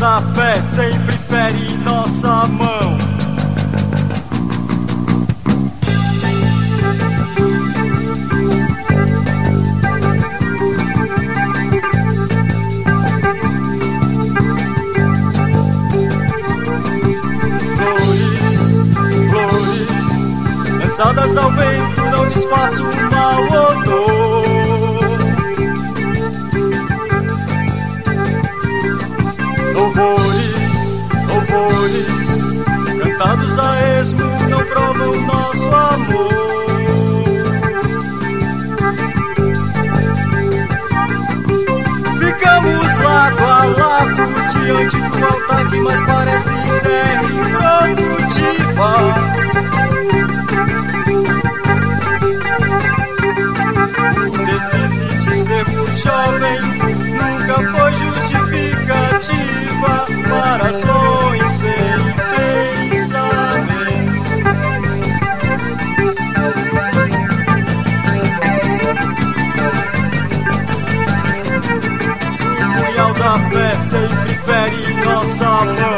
da fé sempre fere nossa mão. Flores, flores, lançadas ao vento, não desfaço o mau odor. Louvores, louvores, cantados a esmo, não provam nosso amor. Ficamos lado a lado diante do altar que mais parece terra improdutiva. O deslize de sermos jovens nunca foi justificativa para ações sem pensamento. O punhal da fé sempre fere nossa mão.